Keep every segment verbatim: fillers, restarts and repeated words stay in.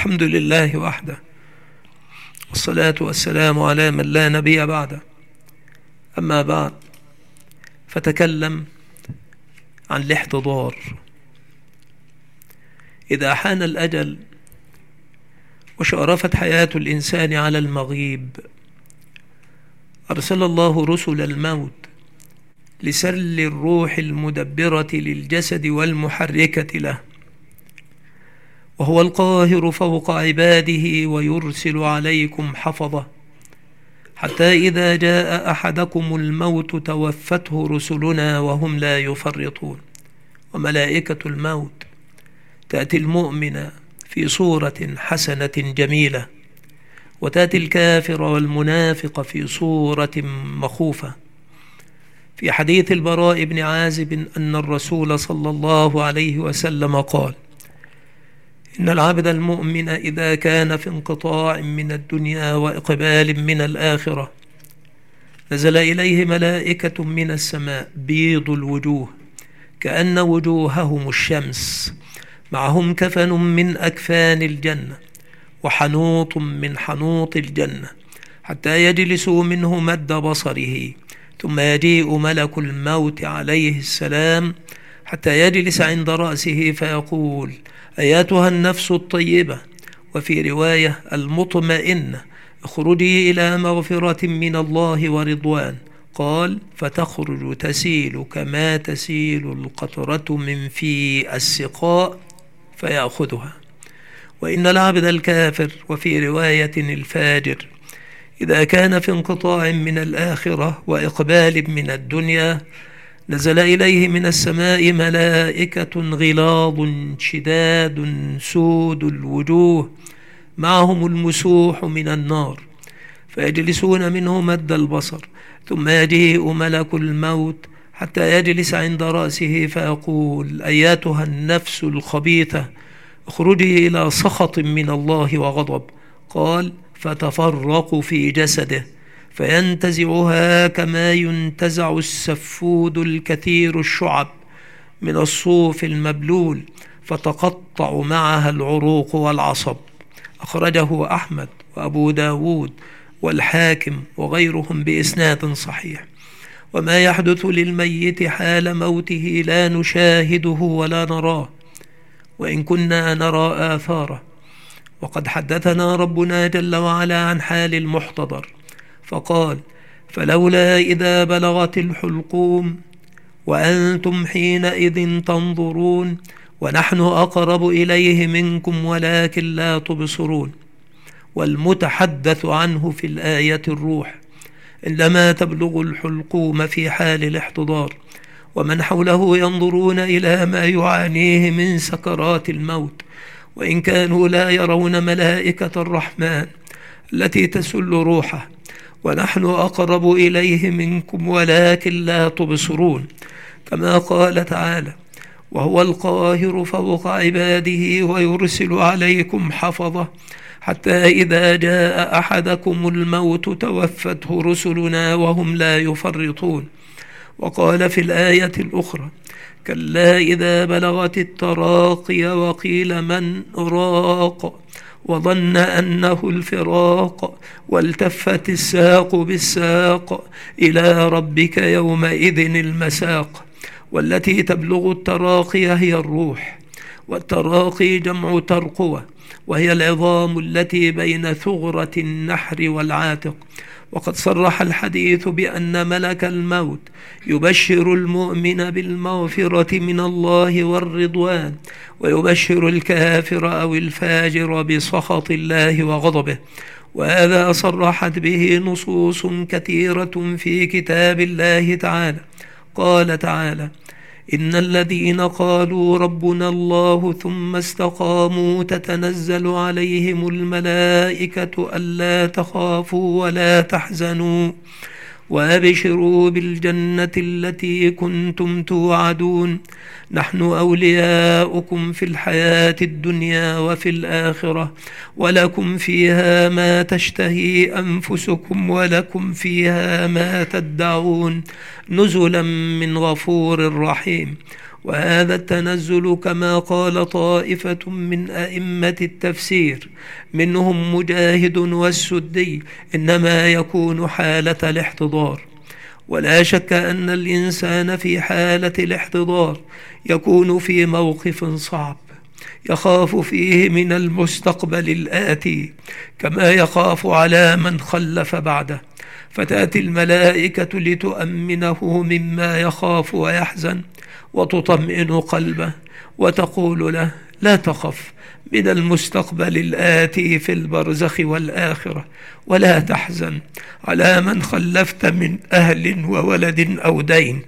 الحمد لله وحده، والصلاة والسلام على من لا نبي بعده. أما بعد، فتكلم عن الاحتضار. إذا حان الأجل وشارفت حياة الإنسان على المغيب، أرسل الله رسل الموت لسل الروح المدبرة للجسد والمحركة له، وهو القاهر فوق عباده ويرسل عليكم حفظة، حتى إذا جاء أحدكم الموت توفته رسلنا وهم لا يفرطون. وملائكة الموت تأتي المؤمن في صورة حسنة جميلة، وتأتي الكافر والمنافق في صورة مخوفة. في حديث البراء بن عازب أن الرسول صلى الله عليه وسلم قال: إن العبد المؤمن إذا كان في انقطاع من الدنيا وإقبال من الآخرة، نزل إليه ملائكة من السماء بيض الوجوه كأن وجوههم الشمس، معهم كفن من أكفان الجنة وحنوط من حنوط الجنة، حتى يجلسوا منه مد بصره، ثم يجيء ملك الموت عليه السلام حتى يجلس عند رأسه فيقول: أياتها النفس الطيبة، وفي رواية المطمئنة، اخرجي إلى مغفرة من الله ورضوان. قال: فتخرج تسيل كما تسيل القطرة من في السقاء فيأخذها. وإن العبد الكافر، وفي رواية الفاجر، إذا كان في انقطاع من الآخرة وإقبال من الدنيا، نزل إليه من السماء ملائكة غلاظ شداد سود الوجوه، معهم المسوح من النار، فيجلسون منه مد البصر، ثم يجيء ملك الموت حتى يجلس عند رأسه فيقول: أياتها النفس الخبيثة، اخرجي إلى سخط من الله وغضب. قال: فتفرق في جسده فينتزعها كما ينتزع السفود الكثير الشعب من الصوف المبلول، فتقطع معها العروق والعصب. أخرجه أحمد وأبو داود والحاكم وغيرهم بإسناد صحيح. وما يحدث للميت حال موته لا نشاهده ولا نراه، وإن كنا نرى آثاره. وقد حدثنا ربنا جل وعلا عن حال المحتضر فقال: فلولا إذا بلغت الحلقوم وأنتم حينئذ تنظرون ونحن أقرب إليه منكم ولكن لا تبصرون. والمتحدث عنه في الآية الروح، إنما تبلغ الحلقوم في حال الاحتضار، ومن حوله ينظرون إلى ما يعانيه من سكرات الموت، وإن كانوا لا يرون ملائكة الرحمن التي تسل روحه، ونحن أقرب إليه منكم ولكن لا تبصرون. كما قال تعالى: وهو القاهر فوق عباده ويرسل عليكم حفظة، حتى إذا جاء أحدكم الموت توفته رسلنا وهم لا يفرطون. وقال في الآية الأخرى: كلا إذا بلغت التراقي وقيل من راق وظن أنه الفراق والتفت الساق بالساق إلى ربك يومئذ المساق. والتي تبلغ التراقي هي الروح، والتراقي جمع ترقوة، وهي العظام التي بين ثغرة النحر والعاتق. وقد صرح الحديث بأن ملك الموت يبشر المؤمن بالمغفرة من الله والرضوان، ويبشر الكافر أو الفاجر بسخط الله وغضبه. وهذا صرحت به نصوص كثيرة في كتاب الله تعالى. قال تعالى: إن الذين قالوا ربنا الله ثم استقاموا تتنزل عليهم الملائكة ألا تخافوا ولا تحزنوا وأبشروا بالجنة التي كنتم توعدون، نحن أولياؤكم في الحياة الدنيا وفي الآخرة، ولكم فيها ما تشتهي أنفسكم ولكم فيها ما تدعون، نزلا من غفور رحيم. وهذا التنزل كما قال طائفة من أئمة التفسير منهم مجاهد والسدي إنما يكون حالة الاحتضار. ولا شك أن الإنسان في حالة الاحتضار يكون في موقف صعب يخاف فيه من المستقبل الآتي كما يخاف على من خلف بعده، فتأتي الملائكة لتؤمنه مما يخاف ويحزن وتطمئن قلبه وتقول له: لا تخف من المستقبل الآتي في البرزخ والآخرة، ولا تحزن على من خلفت من أهل وولد أو دين،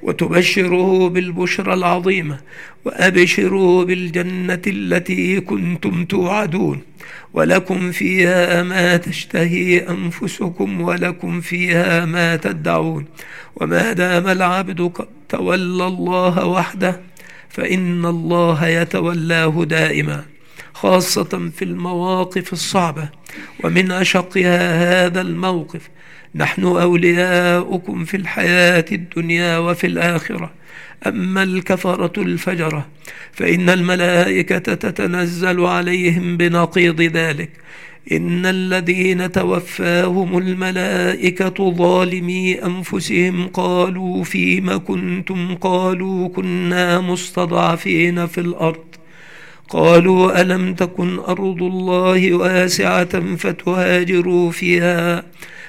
وتبشره بالبشرى العظيمة: وأبشروا بالجنة التي كنتم توعدون، ولكم فيها ما تشتهي أنفسكم ولكم فيها ما تدعون. وما دام العبد قد تولى الله وحده فإن الله يتولاه دائما، خاصة في المواقف الصعبة، ومن أشقها هذا الموقف: نحن أولياؤكم في الحياة الدنيا وفي الآخرة. أما الكفرة الفجرة فإن الملائكة تتنزل عليهم بنقيض ذلك: إن الذين توفاهم الملائكة ظالمي أنفسهم قالوا فيم كنتم؟ قالوا كنا مستضعفين في الأرض. قالوا ألم تكن أرض الله واسعة فتهاجروا فيها؟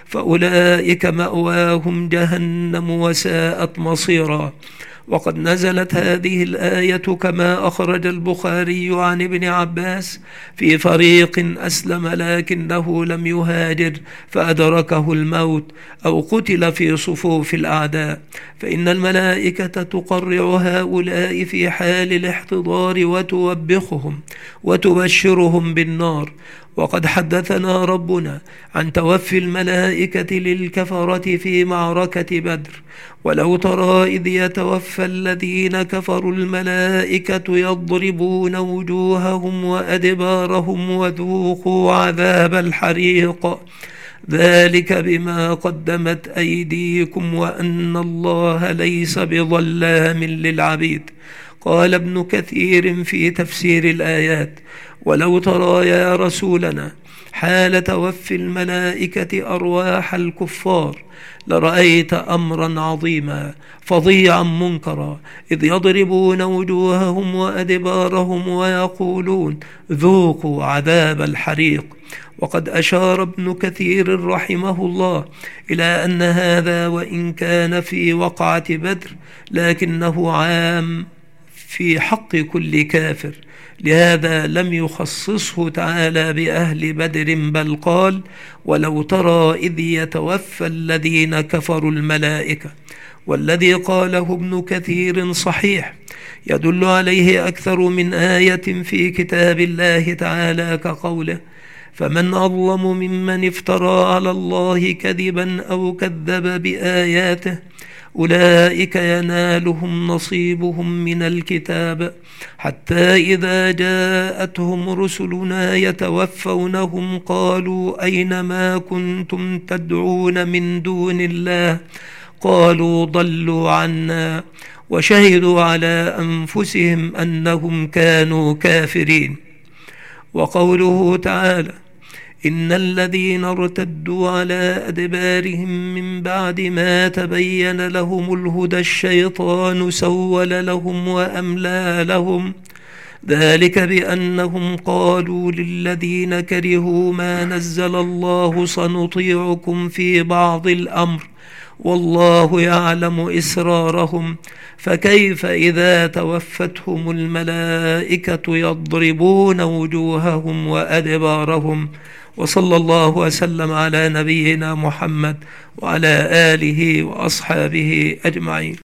فأولئك مأواهم جهنم وساءت مصيرا. وقد نزلت هذه الآية كما أخرج البخاري عن ابن عباس في فريق أسلم لكنه لم يهاجر فأدركه الموت أو قتل في صفوف الأعداء، فإن الملائكة تقرع هؤلاء في حال الاحتضار وتوبخهم وتبشرهم بالنار. وقد حدثنا ربنا عن توفي الملائكة للكفرة في معركة بدر: ولو ترى إذ يتوفى الذين كفروا الملائكة يضربون وجوههم وأدبارهم وذوقوا عذاب الحريق، ذلك بما قدمت أيديكم وأن الله ليس بظلام للعبيد. قال ابن كثير في تفسير الآيات: ولو ترى يا رسولنا حال توفي الملائكة أرواح الكفار لرأيت أمرا عظيما فظيعا منكرا، إذ يضربون وجوههم وأدبارهم ويقولون ذوقوا عذاب الحريق. وقد أشار ابن كثير رحمه الله إلى أن هذا وإن كان في وقعة بدر لكنه عام في حق كل كافر، لهذا لم يخصصه تعالى بأهل بدر، بل قال: ولو ترى إذ يتوفى الذين كفروا الملائكة. والذي قاله ابن كثير صحيح، يدل عليه أكثر من آية في كتاب الله تعالى كقوله: فمن أظلم ممن افترى على الله كذبا أو كذب بآياته أولئك ينالهم نصيبهم من الكتاب حتى إذا جاءتهم رسلنا يتوفونهم قالوا أين ما كنتم تدعون من دون الله؟ قالوا ضلوا عنا وشهدوا على أنفسهم أنهم كانوا كافرين. وقوله تعالى: إن الذين ارتدوا على أدبارهم من بعد ما تبين لهم الهدى الشيطان سول لهم وأملى لهم، ذلك بأنهم قالوا للذين كرهوا ما نزل الله سنطيعكم في بعض الأمر والله يعلم إسرارهم، فكيف إذا توفتهم الملائكة يضربون وجوههم وأدبارهم. وصلى الله وسلم على نبينا محمد وعلى آله وأصحابه أجمعين.